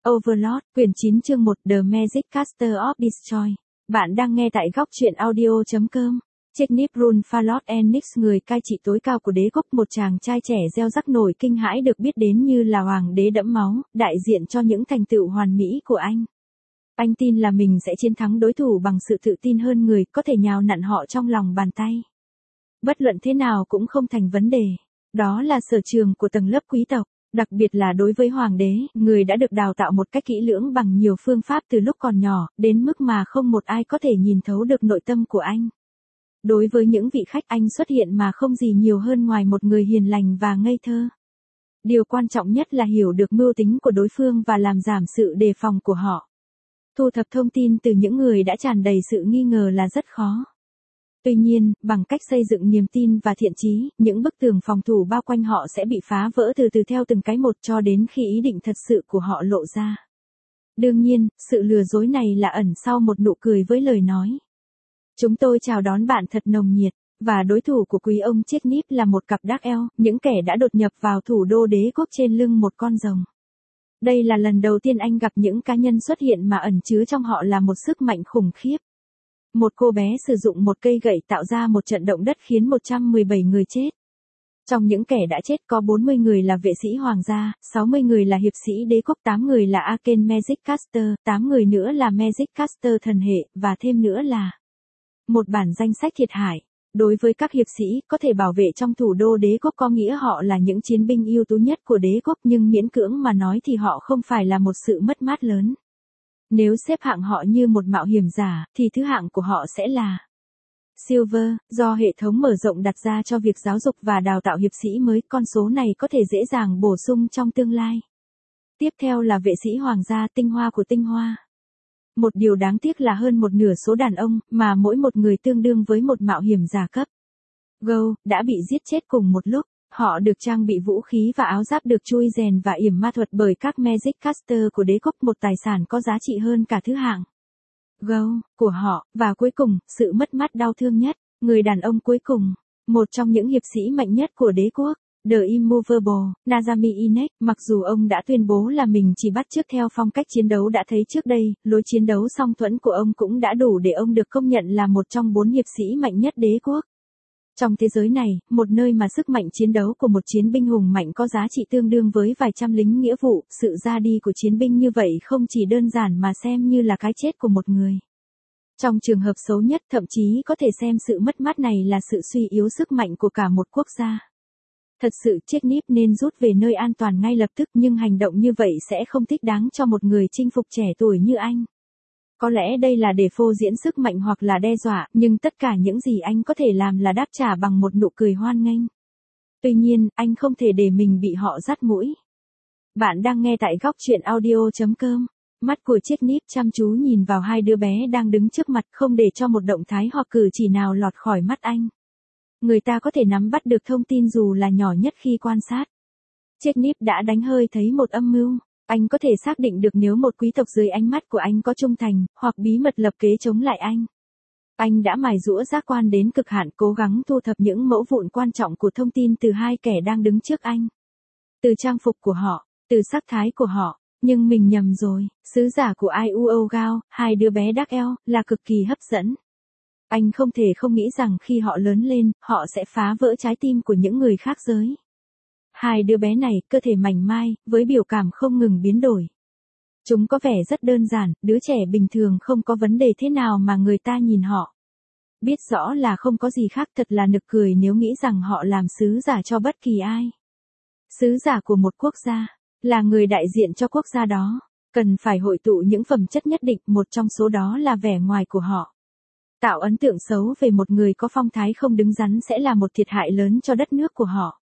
Overlord, quyển 9 chương 1 The Magic Caster of Destroy. Bạn đang nghe tại góc truyện audio.com. Cheknip Runfalot Enix, người cai trị tối cao của đế quốc, một chàng trai trẻ gieo rắc nổi kinh hãi được biết đến như là hoàng đế đẫm máu, đại diện cho những thành tựu hoàn mỹ của anh. Anh tin là mình sẽ chiến thắng đối thủ bằng sự tự tin hơn người, có thể nhào nặn họ trong lòng bàn tay. Bất luận thế nào cũng không thành vấn đề. Đó là sở trường của tầng lớp quý tộc. Đặc biệt là đối với hoàng đế, người đã được đào tạo một cách kỹ lưỡng bằng nhiều phương pháp từ lúc còn nhỏ, đến mức mà không một ai có thể nhìn thấu được nội tâm của anh. Đối với những vị khách, anh xuất hiện mà không gì nhiều hơn ngoài một người hiền lành và ngây thơ. Điều quan trọng nhất là hiểu được mưu tính của đối phương và làm giảm sự đề phòng của họ. Thu thập thông tin từ những người đã tràn đầy sự nghi ngờ là rất khó. Tuy nhiên, bằng cách xây dựng niềm tin và thiện chí, những bức tường phòng thủ bao quanh họ sẽ bị phá vỡ từ từ theo từng cái một cho đến khi ý định thật sự của họ lộ ra. Đương nhiên, sự lừa dối này là ẩn sau một nụ cười với lời nói. Chúng tôi chào đón bạn thật nồng nhiệt, và đối thủ của quý ông Cheknip là một cặp đác eo, những kẻ đã đột nhập vào thủ đô đế quốc trên lưng một con rồng. Đây là lần đầu tiên anh gặp những cá nhân xuất hiện mà ẩn chứa trong họ là một sức mạnh khủng khiếp. Một cô bé sử dụng một cây gậy tạo ra một trận động đất khiến 117 người chết. Trong những kẻ đã chết có 40 người là vệ sĩ hoàng gia, 60 người là hiệp sĩ đế quốc, 8 người là Arcane Magic Caster, 8 người nữa là Magic Caster thần hệ, và thêm nữa là một bản danh sách thiệt hại. Đối với các hiệp sĩ, có thể bảo vệ trong thủ đô đế quốc có nghĩa họ là những chiến binh ưu tú nhất của đế quốc, nhưng miễn cưỡng mà nói thì họ không phải là một sự mất mát lớn. Nếu xếp hạng họ như một mạo hiểm giả, thì thứ hạng của họ sẽ là Silver, do hệ thống mở rộng đặt ra cho việc giáo dục và đào tạo hiệp sĩ mới, con số này có thể dễ dàng bổ sung trong tương lai. Tiếp theo là vệ sĩ hoàng gia, tinh hoa của tinh hoa. Một điều đáng tiếc là hơn một nửa số đàn ông, mà mỗi một người tương đương với một mạo hiểm giả cấp Go, đã bị giết chết cùng một lúc. Họ được trang bị vũ khí và áo giáp được chui rèn và yểm ma thuật bởi các Magic Caster của đế quốc, một tài sản có giá trị hơn cả thứ hạng Go của họ, và cuối cùng, sự mất mát đau thương nhất, người đàn ông cuối cùng, một trong những hiệp sĩ mạnh nhất của đế quốc, The Immovable, Nazami Inek, mặc dù ông đã tuyên bố là mình chỉ bắt chước theo phong cách chiến đấu đã thấy trước đây, lối chiến đấu song thuẫn của ông cũng đã đủ để ông được công nhận là một trong 4 hiệp sĩ mạnh nhất đế quốc. Trong thế giới này, một nơi mà sức mạnh chiến đấu của một chiến binh hùng mạnh có giá trị tương đương với vài trăm lính nghĩa vụ, sự ra đi của chiến binh như vậy không chỉ đơn giản mà xem như là cái chết của một người. Trong trường hợp xấu nhất, thậm chí có thể xem sự mất mát này là sự suy yếu sức mạnh của cả một quốc gia. Thật sự, Cheknip nên rút về nơi an toàn ngay lập tức, nhưng hành động như vậy sẽ không thích đáng cho một người chinh phục trẻ tuổi như anh. Có lẽ đây là để phô diễn sức mạnh hoặc là đe dọa, nhưng tất cả những gì anh có thể làm là đáp trả bằng một nụ cười hoan nghênh. Tuy nhiên, anh không thể để mình bị họ dắt mũi. Bạn đang nghe tại góc truyện audio.com. Mắt của Cheknip chăm chú nhìn vào hai đứa bé đang đứng trước mặt, không để cho một động thái hoặc cử chỉ nào lọt khỏi mắt anh. Người ta có thể nắm bắt được thông tin dù là nhỏ nhất khi quan sát. Cheknip đã đánh hơi thấy một âm mưu. Anh có thể xác định được nếu một quý tộc dưới ánh mắt của anh có trung thành, hoặc bí mật lập kế chống lại anh. Anh đã mài giũa giác quan đến cực hạn, cố gắng thu thập những mẫu vụn quan trọng của thông tin từ hai kẻ đang đứng trước anh. Từ trang phục của họ, từ sắc thái của họ, nhưng mình nhầm rồi, sứ giả của Iuo Gao, hai đứa bé đác eo, là cực kỳ hấp dẫn. Anh không thể không nghĩ rằng khi họ lớn lên, họ sẽ phá vỡ trái tim của những người khác giới. Hai đứa bé này, cơ thể mảnh mai, với biểu cảm không ngừng biến đổi. Chúng có vẻ rất đơn giản, đứa trẻ bình thường không có vấn đề thế nào mà người ta nhìn họ. Biết rõ là không có gì khác, thật là nực cười nếu nghĩ rằng họ làm sứ giả cho bất kỳ ai. Sứ giả của một quốc gia, là người đại diện cho quốc gia đó, cần phải hội tụ những phẩm chất nhất định, một trong số đó là vẻ ngoài của họ. Tạo ấn tượng xấu về một người có phong thái không đứng đắn sẽ là một thiệt hại lớn cho đất nước của họ.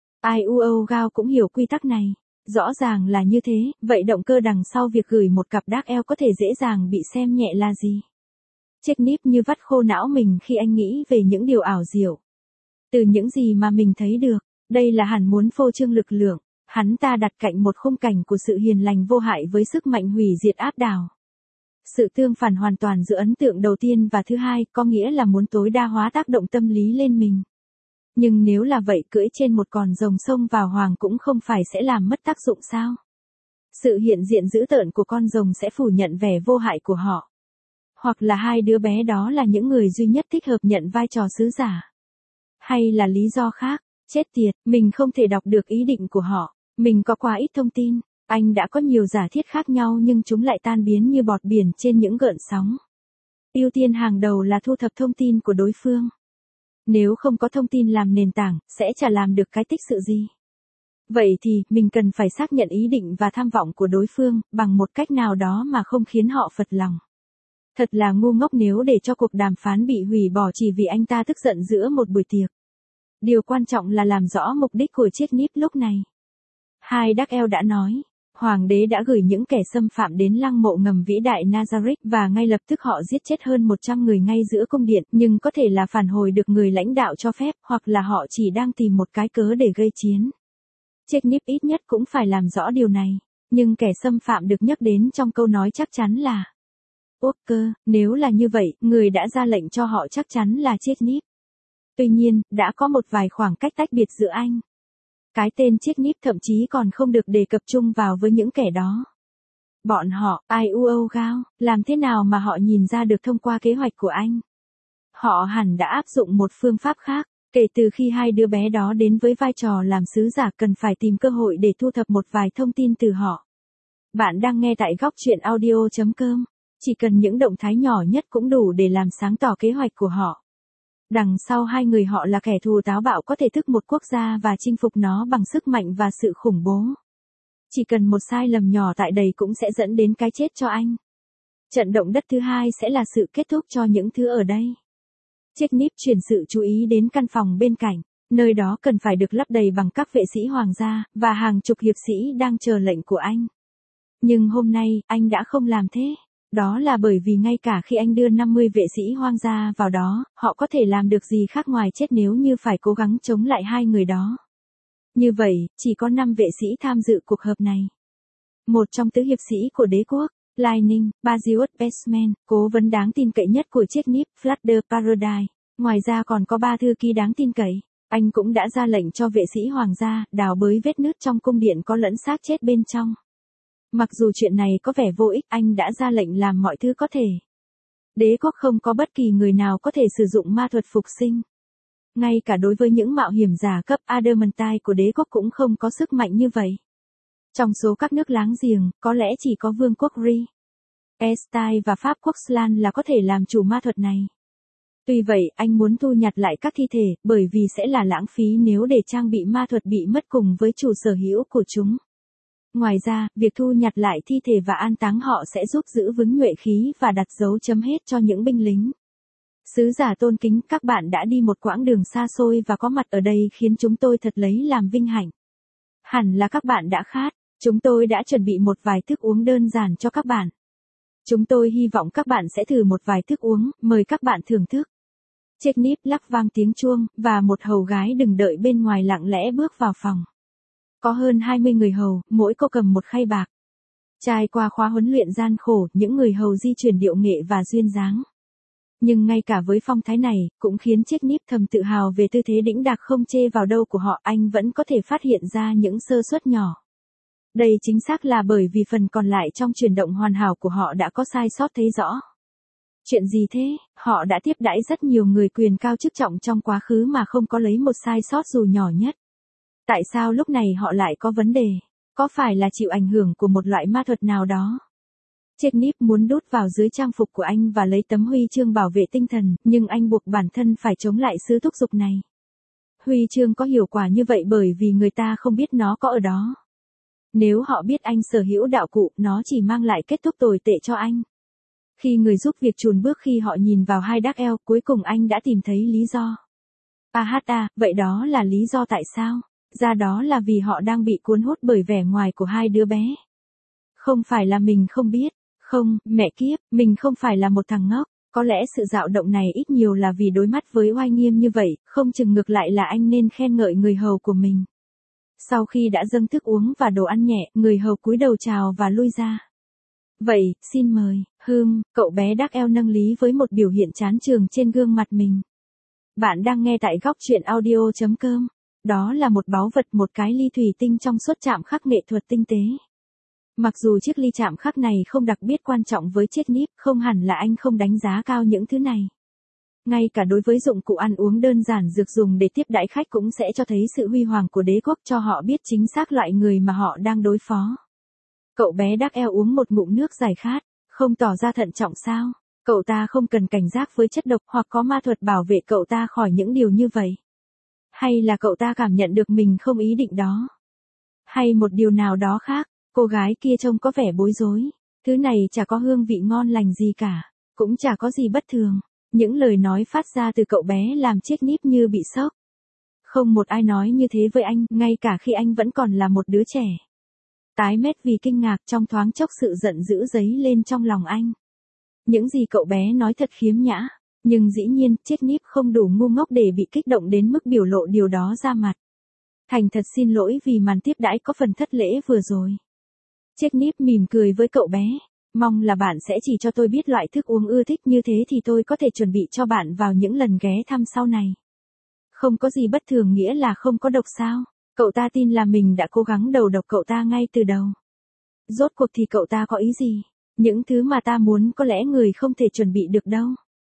Iuo Gao cũng hiểu quy tắc này. Rõ ràng là như thế, vậy động cơ đằng sau việc gửi một cặp đác eo có thể dễ dàng bị xem nhẹ là gì? Cheknip như vắt khô não mình khi anh nghĩ về những điều ảo diệu. Từ những gì mà mình thấy được, đây là hẳn muốn phô trương lực lượng. Hắn ta đặt cạnh một khung cảnh của sự hiền lành vô hại với sức mạnh hủy diệt áp đảo. Sự tương phản hoàn toàn giữa ấn tượng đầu tiên và thứ hai, có nghĩa là muốn tối đa hóa tác động tâm lý lên mình. Nhưng nếu là vậy, cưỡi trên một con rồng xông vào hoàng cũng không phải sẽ làm mất tác dụng sao? Sự hiện diện dữ tợn của con rồng sẽ phủ nhận vẻ vô hại của họ. Hoặc là hai đứa bé đó là những người duy nhất thích hợp nhận vai trò sứ giả. Hay là lý do khác, chết tiệt, mình không thể đọc được ý định của họ. Mình có quá ít thông tin. Anh đã có nhiều giả thiết khác nhau nhưng chúng lại tan biến như bọt biển trên những gợn sóng. Ưu tiên hàng đầu là thu thập thông tin của đối phương. Nếu không có thông tin làm nền tảng, sẽ chả làm được cái tích sự gì. Vậy thì, mình cần phải xác nhận ý định và tham vọng của đối phương, bằng một cách nào đó mà không khiến họ phật lòng. Thật là ngu ngốc nếu để cho cuộc đàm phán bị hủy bỏ chỉ vì anh ta tức giận giữa một buổi tiệc. Điều quan trọng là làm rõ mục đích của chiếc níp lúc này. Hai Đắc Eo đã nói, Hoàng đế đã gửi những kẻ xâm phạm đến lăng mộ ngầm vĩ đại Nazareth và ngay lập tức họ giết chết hơn 100 người ngay giữa cung điện, nhưng có thể là phản hồi được người lãnh đạo cho phép, hoặc là họ chỉ đang tìm một cái cớ để gây chiến. Chiếc níp ít nhất cũng phải làm rõ điều này, nhưng kẻ xâm phạm được nhắc đến trong câu nói chắc chắn là Walker, nếu là như vậy, người đã ra lệnh cho họ chắc chắn là chiếc níp. Tuy nhiên, đã có một vài khoảng cách tách biệt giữa anh. Cái tên chiếc níp thậm chí còn không được đề cập chung vào với những kẻ đó. Bọn họ, IUO Gao, làm thế nào mà họ nhìn ra được thông qua kế hoạch của anh? Họ hẳn đã áp dụng một phương pháp khác, kể từ khi hai đứa bé đó đến với vai trò làm sứ giả cần phải tìm cơ hội để thu thập một vài thông tin từ họ. Bạn đang nghe tại góc truyện audio.com. Chỉ cần những động thái nhỏ nhất cũng đủ để làm sáng tỏ kế hoạch của họ. Đằng sau hai người họ là kẻ thù táo bạo có thể thức một quốc gia và chinh phục nó bằng sức mạnh và sự khủng bố. Chỉ cần một sai lầm nhỏ tại đây cũng sẽ dẫn đến cái chết cho anh. Trận động đất thứ hai sẽ là sự kết thúc cho những thứ ở đây. Chiếc níp chuyển sự chú ý đến căn phòng bên cạnh, nơi đó cần phải được lấp đầy bằng các vệ sĩ hoàng gia, và hàng chục hiệp sĩ đang chờ lệnh của anh. Nhưng hôm nay, anh đã không làm thế. Đó là bởi vì ngay cả khi anh đưa 50 vệ sĩ hoang gia vào đó, họ có thể làm được gì khác ngoài chết nếu như phải cố gắng chống lại hai người đó. Như vậy, chỉ có 5 vệ sĩ tham dự cuộc họp này. Một trong tứ hiệp sĩ của đế quốc, Lightning, Bazius Bestman, cố vấn đáng tin cậy nhất của chiếc níp, Flutter Paradise. Ngoài ra còn có 3 thư ký đáng tin cậy. Anh cũng đã ra lệnh cho vệ sĩ hoàng gia, đào bới vết nứt trong cung điện có lẫn xác chết bên trong. Mặc dù chuyện này có vẻ vô ích, anh đã ra lệnh làm mọi thứ có thể. Đế quốc không có bất kỳ người nào có thể sử dụng ma thuật phục sinh. Ngay cả đối với những mạo hiểm giả cấp Adamantine của đế quốc cũng không có sức mạnh như vậy. Trong số các nước láng giềng, có lẽ chỉ có vương quốc Ri, Estine và Pháp quốc Slan là có thể làm chủ ma thuật này. Tuy vậy, anh muốn thu nhặt lại các thi thể, bởi vì sẽ là lãng phí nếu để trang bị ma thuật bị mất cùng với chủ sở hữu của chúng. Ngoài ra, việc thu nhặt lại thi thể và an táng họ sẽ giúp giữ vững nhuệ khí và đặt dấu chấm hết cho những binh lính. Sứ giả tôn kính, các bạn đã đi một quãng đường xa xôi và có mặt ở đây khiến chúng tôi thật lấy làm vinh hạnh. Hẳn là các bạn đã khát, chúng tôi đã chuẩn bị một vài thức uống đơn giản cho các bạn. Chúng tôi hy vọng các bạn sẽ thử một vài thức uống, mời các bạn thưởng thức. Chiếc níp lắc vang tiếng chuông, và một hầu gái đứng đợi bên ngoài lặng lẽ bước vào phòng. Có hơn 20 người hầu, mỗi cô cầm một khay bạc. Trải qua khóa huấn luyện gian khổ, những người hầu di chuyển điệu nghệ và duyên dáng. Nhưng ngay cả với phong thái này, cũng khiến chiếc níp thầm tự hào về tư thế đĩnh đạc không chê vào đâu của họ, anh vẫn có thể phát hiện ra những sơ suất nhỏ. Đây chính xác là bởi vì phần còn lại trong chuyển động hoàn hảo của họ đã có sai sót thấy rõ. Chuyện gì thế? Họ đã tiếp đãi rất nhiều người quyền cao chức trọng trong quá khứ mà không có lấy một sai sót dù nhỏ nhất. Tại sao lúc này họ lại có vấn đề? Có phải là chịu ảnh hưởng của một loại ma thuật nào đó? Chiếc níp muốn đút vào dưới trang phục của anh và lấy tấm huy chương bảo vệ tinh thần, nhưng anh buộc bản thân phải chống lại sự thúc giục này. Huy chương có hiệu quả như vậy bởi vì người ta không biết nó có ở đó. Nếu họ biết anh sở hữu đạo cụ, nó chỉ mang lại kết thúc tồi tệ cho anh. Khi người giúp việc chùn bước khi họ nhìn vào hai Đắc Eo, cuối cùng anh đã tìm thấy lý do. Vậy đó là lý do tại sao? Ra đó là vì họ đang bị cuốn hút bởi vẻ ngoài của hai đứa bé. Không phải là mình không biết. Không, mẹ kiếp, mình không phải là một thằng ngốc. Có lẽ sự dao động này ít nhiều là vì đối mặt với oai nghiêm như vậy, không chừng ngược lại là anh nên khen ngợi người hầu của mình. Sau khi đã dâng thức uống và đồ ăn nhẹ, người hầu cúi đầu chào và lui ra. Vậy, xin mời, cậu bé Đắc Eo nâng lý với một biểu hiện chán chường trên gương mặt mình. Bạn đang nghe tại góc truyện audio.com. Đó là một báu vật, một cái ly thủy tinh trong suốt chạm khắc nghệ thuật tinh tế. Mặc dù chiếc ly chạm khắc này không đặc biệt quan trọng với chết níp, không hẳn là anh không đánh giá cao những thứ này. Ngay cả đối với dụng cụ ăn uống đơn giản dược dùng để tiếp đãi khách cũng sẽ cho thấy sự huy hoàng của đế quốc, cho họ biết chính xác loại người mà họ đang đối phó. Cậu bé Dark uống một ngụm nước giải khát, không tỏ ra thận trọng sao? Cậu ta không cần cảnh giác với chất độc hoặc có ma thuật bảo vệ cậu ta khỏi những điều như vậy. Hay là cậu ta cảm nhận được mình không ý định đó? Hay một điều nào đó khác? Cô gái kia trông có vẻ bối rối. Thứ này chả có hương vị ngon lành gì cả, cũng chả có gì bất thường. Những lời nói phát ra từ cậu bé làm chiếc níp như bị sốc. Không một ai nói như thế với anh, ngay cả khi anh vẫn còn là một đứa trẻ. Tái mét vì kinh ngạc, trong thoáng chốc sự giận dữ dấy lên trong lòng anh. Những gì cậu bé nói thật khiếm nhã, nhưng dĩ nhiên, chiếc níp không đủ ngu ngốc để bị kích động đến mức biểu lộ điều đó ra mặt. Thành thật xin lỗi vì màn tiếp đãi có phần thất lễ vừa rồi. Chiếc níp mỉm cười với cậu bé. Mong là bạn sẽ chỉ cho tôi biết loại thức uống ưa thích, như thế thì tôi có thể chuẩn bị cho bạn vào những lần ghé thăm sau này. Không có gì bất thường nghĩa là không có độc sao? Cậu ta tin là mình đã cố gắng đầu độc cậu ta ngay từ đầu. Rốt cuộc thì cậu ta có ý gì? Những thứ mà ta muốn có lẽ người không thể chuẩn bị được đâu.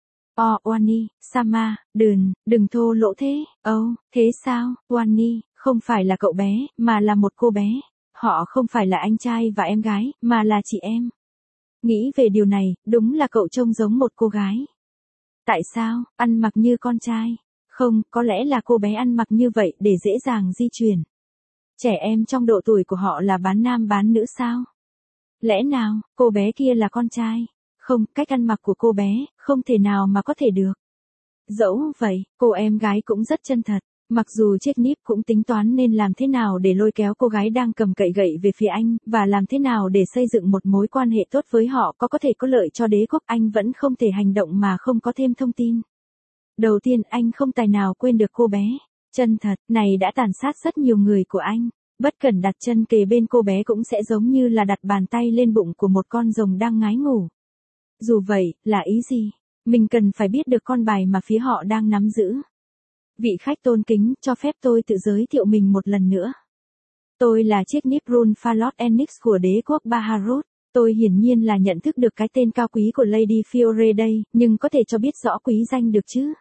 Wani, Sama, đừng thô lỗ thế. Thế sao, Wani, không phải là cậu bé, mà là một cô bé. Họ không phải là anh trai và em gái, mà là chị em. Nghĩ về điều này, đúng là cậu trông giống một cô gái. Tại sao, ăn mặc như con trai? Không, có lẽ là cô bé ăn mặc như vậy để dễ dàng di chuyển. Trẻ em trong độ tuổi của họ là bán nam bán nữ sao? Lẽ nào, cô bé kia là con trai? Không, cách ăn mặc của cô bé, không thể nào mà có thể được. Dẫu vậy, cô em gái cũng rất chân thật. Mặc dù chiếc níp cũng tính toán nên làm thế nào để lôi kéo cô gái đang cầm cậy gậy về phía anh, và làm thế nào để xây dựng một mối quan hệ tốt với họ có thể có lợi cho đế quốc, anh vẫn không thể hành động mà không có thêm thông tin. Đầu tiên, anh không tài nào quên được cô bé. Chân thật, này đã tàn sát rất nhiều người của anh. Bất cẩn đặt chân kề bên cô bé cũng sẽ giống như là đặt bàn tay lên bụng của một con rồng đang ngái ngủ. Dù vậy, là ý gì? Mình cần phải biết được con bài mà phía họ đang nắm giữ. Vị khách tôn kính, cho phép tôi tự giới thiệu mình một lần nữa. Tôi là chiếc níp Runfalot Enix của đế quốc Baharut. Tôi hiển nhiên là nhận thức được cái tên cao quý của Lady Fiore đây, nhưng có thể cho biết rõ quý danh được chứ?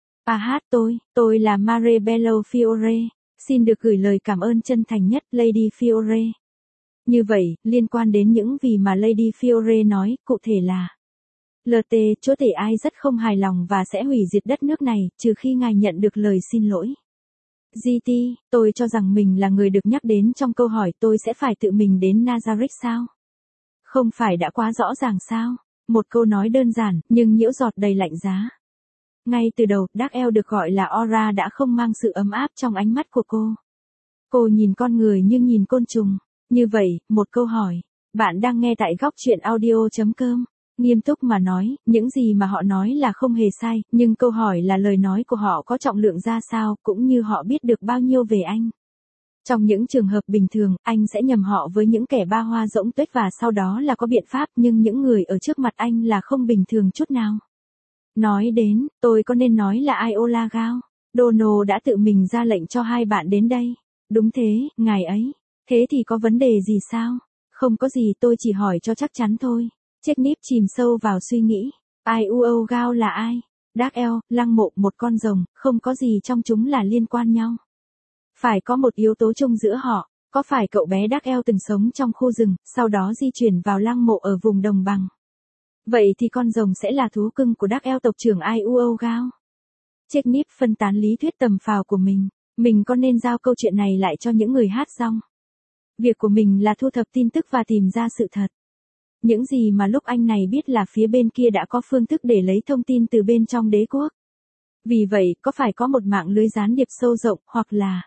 Tôi là Marebello Fiore. Xin được gửi lời cảm ơn chân thành nhất, Lady Fiore. Như vậy, liên quan đến những gì mà Lady Fiore nói, cụ thể là LT, chúa tể ai rất không hài lòng và sẽ hủy diệt đất nước này, trừ khi ngài nhận được lời xin lỗi. GT, tôi cho rằng mình là người được nhắc đến trong câu hỏi tôi sẽ phải tự mình đến Nazareth sao? Không phải đã quá rõ ràng sao? Một câu nói đơn giản, nhưng nhiễu giọt đầy lạnh giá. Ngay từ đầu, Dark Elf được gọi là Aura đã không mang sự ấm áp trong ánh mắt của cô. Cô nhìn con người như nhìn côn trùng. Như vậy, một câu hỏi. Bạn đang nghe tại góc truyện audio.com. Nghiêm túc mà nói, những gì mà họ nói là không hề sai, nhưng câu hỏi là lời nói của họ có trọng lượng ra sao, cũng như họ biết được bao nhiêu về anh. Trong những trường hợp bình thường, anh sẽ nhầm họ với những kẻ ba hoa rỗng tuếch và sau đó là có biện pháp, nhưng những người ở trước mặt anh là không bình thường chút nào. Nói đến, tôi có nên nói là Iola Gao? Donald đã tự mình ra lệnh cho hai bạn đến đây. Đúng thế, ngài ấy. Thế thì có vấn đề gì sao? Không có gì, tôi chỉ hỏi cho chắc chắn thôi. Chiếc níp chìm sâu vào suy nghĩ. Iola Gao là ai? Dark Elf, lăng mộ, một con rồng, không có gì trong chúng là liên quan nhau. Phải có một yếu tố chung giữa họ. Có phải cậu bé Dark Elf từng sống trong khu rừng, sau đó di chuyển vào lăng mộ ở vùng đồng bằng? Vậy thì con rồng sẽ là thú cưng của Dark Elf tộc trưởng Iola Gao. Chiếc níp phân tán lý thuyết tầm phào của mình. Mình có nên giao câu chuyện này lại cho những người hát rong? Việc của mình là thu thập tin tức và tìm ra sự thật. Những gì mà lúc anh này biết là phía bên kia đã có phương thức để lấy thông tin từ bên trong đế quốc. Vì vậy, có phải có một mạng lưới gián điệp sâu rộng, hoặc là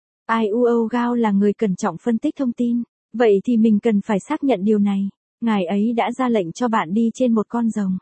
Iola Gao là người cẩn trọng phân tích thông tin. Vậy thì mình cần phải xác nhận điều này. Ngài ấy đã ra lệnh cho bạn đi trên một con rồng.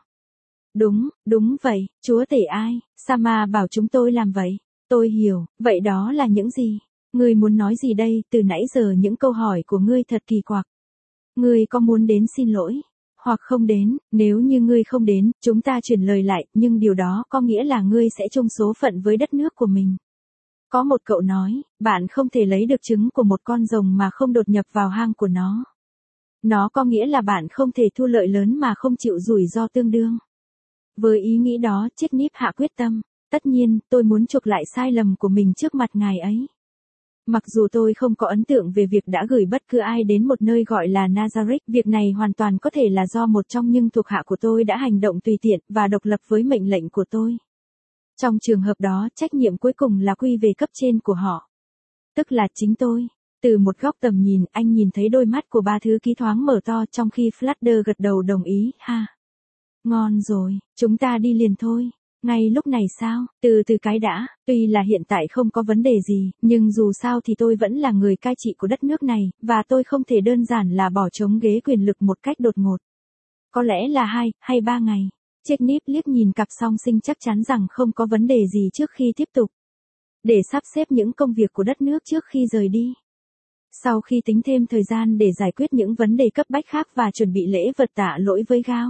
Đúng vậy, chúa tể ai? Sama bảo chúng tôi làm vậy. Tôi hiểu, vậy đó là những gì? Ngươi muốn nói gì đây? Từ nãy giờ những câu hỏi của ngươi thật kỳ quặc. Ngươi có muốn đến xin lỗi? Hoặc không đến, nếu như ngươi không đến, chúng ta chuyển lời lại, nhưng điều đó có nghĩa là ngươi sẽ chung số phận với đất nước của mình. Có một cậu nói, bạn không thể lấy được trứng của một con rồng mà không đột nhập vào hang của nó. Nó có nghĩa là bạn không thể thu lợi lớn mà không chịu rủi ro tương đương. Với ý nghĩ đó, Chiếc Nip hạ quyết tâm. Tất nhiên, tôi muốn chuộc lại sai lầm của mình trước mặt ngài ấy. Mặc dù tôi không có ấn tượng về việc đã gửi bất cứ ai đến một nơi gọi là Nazareth, việc này hoàn toàn có thể là do một trong những thuộc hạ của tôi đã hành động tùy tiện và độc lập với mệnh lệnh của tôi. Trong trường hợp đó, trách nhiệm cuối cùng là quy về cấp trên của họ. Tức là chính tôi. Từ một góc tầm nhìn, anh nhìn thấy đôi mắt của ba thư ký thoáng mở to trong khi Fladder gật đầu đồng ý, ha. Ngon rồi, chúng ta đi liền thôi. Ngay lúc này sao, từ cái đã, tuy là hiện tại không có vấn đề gì, nhưng dù sao thì tôi vẫn là người cai trị của đất nước này, và tôi không thể đơn giản là bỏ trống ghế quyền lực một cách đột ngột. Có lẽ là 2 hay 3 ngày. Chiếc Nip liếc nhìn cặp song sinh chắc chắn rằng không có vấn đề gì trước khi tiếp tục. Để sắp xếp những công việc của đất nước trước khi rời đi. Sau khi tính thêm thời gian để giải quyết những vấn đề cấp bách khác và chuẩn bị lễ vật tạ lỗi với Gao.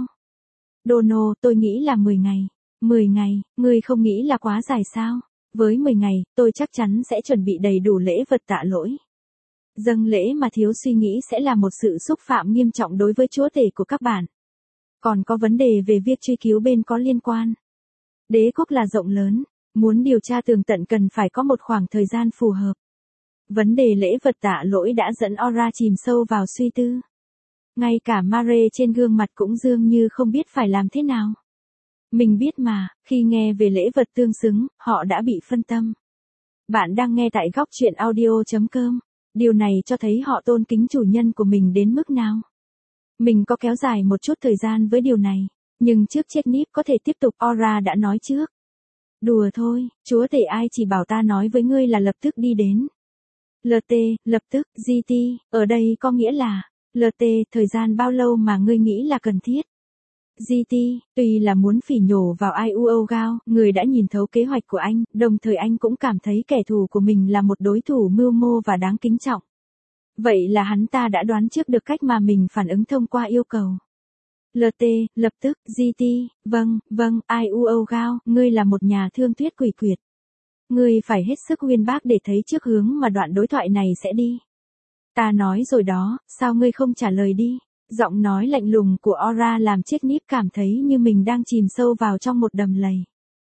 Dono, tôi nghĩ là 10 ngày. 10 ngày, ngươi không nghĩ là quá dài sao? Với 10 ngày, tôi chắc chắn sẽ chuẩn bị đầy đủ lễ vật tạ lỗi. Dâng lễ mà thiếu suy nghĩ sẽ là một sự xúc phạm nghiêm trọng đối với chúa tể của các bạn. Còn có vấn đề về việc truy cứu bên có liên quan. Đế quốc là rộng lớn, muốn điều tra tường tận cần phải có một khoảng thời gian phù hợp. Vấn đề lễ vật tạ lỗi đã dẫn Aura chìm sâu vào suy tư. Ngay cả Mare trên gương mặt cũng dường như không biết phải làm thế nào. Mình biết mà, khi nghe về lễ vật tương xứng, họ đã bị phân tâm. Bạn đang nghe tại góc truyện audio.com. Điều này cho thấy họ tôn kính chủ nhân của mình đến mức nào. Mình có kéo dài một chút thời gian với điều này, nhưng trước Chiếc Nip có thể tiếp tục, Aura đã nói trước. Đùa thôi, chúa tể ai chỉ bảo ta nói với ngươi là lập tức đi đến. LT, lập tức, GT, ở đây có nghĩa là, LT, thời gian bao lâu mà ngươi nghĩ là cần thiết? GT, tuy là muốn phỉ nhổ vào IUO Gao, người đã nhìn thấu kế hoạch của anh, đồng thời anh cũng cảm thấy kẻ thù của mình là một đối thủ mưu mô và đáng kính trọng. Vậy là hắn ta đã đoán trước được cách mà mình phản ứng thông qua yêu cầu. LT, lập tức, GT, vâng, IUO Gao, ngươi là một nhà thương thuyết quỷ quyệt. Ngươi phải hết sức uyên bác để thấy trước hướng mà đoạn đối thoại này sẽ đi. Ta nói rồi đó, sao ngươi không trả lời đi? Giọng nói lạnh lùng của Aura làm Chiếc Nip cảm thấy như mình đang chìm sâu vào trong một đầm lầy.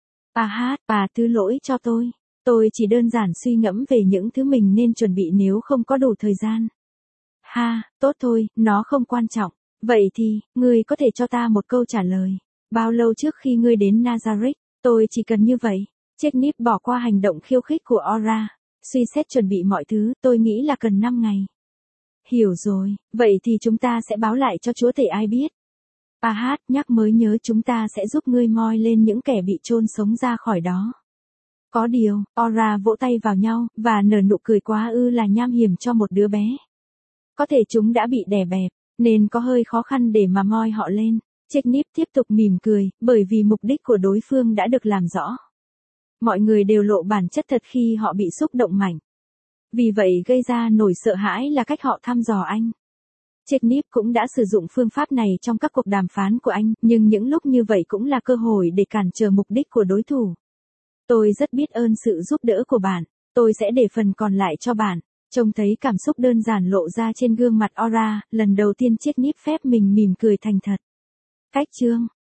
Bà thứ lỗi cho tôi. Tôi chỉ đơn giản suy ngẫm về những thứ mình nên chuẩn bị nếu không có đủ thời gian. Ha, tốt thôi, nó không quan trọng. Vậy thì, ngươi có thể cho ta một câu trả lời. Bao lâu trước khi ngươi đến Nazareth, tôi chỉ cần như vậy. Chiếc Nip bỏ qua hành động khiêu khích của Aura. Suy xét chuẩn bị mọi thứ, tôi nghĩ là cần 5 ngày. Hiểu rồi, vậy thì chúng ta sẽ báo lại cho chúa tể ai biết. Nhắc mới nhớ chúng ta sẽ giúp ngươi moi lên những kẻ bị chôn sống ra khỏi đó. Có điều, Aura vỗ tay vào nhau, và nở nụ cười quá là nham hiểm cho một đứa bé. Có thể chúng đã bị đè bẹp, nên có hơi khó khăn để mà moi họ lên. Chiếc Nip tiếp tục mỉm cười, bởi vì mục đích của đối phương đã được làm rõ. Mọi người đều lộ bản chất thật khi họ bị xúc động mạnh. Vì vậy gây ra nỗi sợ hãi là cách họ thăm dò anh. Chiếc Nip cũng đã sử dụng phương pháp này trong các cuộc đàm phán của anh, nhưng những lúc như vậy cũng là cơ hội để cản trở mục đích của đối thủ. Tôi rất biết ơn sự giúp đỡ của bạn, tôi sẽ để phần còn lại cho bạn. Trông thấy cảm xúc đơn giản lộ ra trên gương mặt Aura, lần đầu tiên Chiếc Nip phép mình mỉm cười thành thật. Cách chương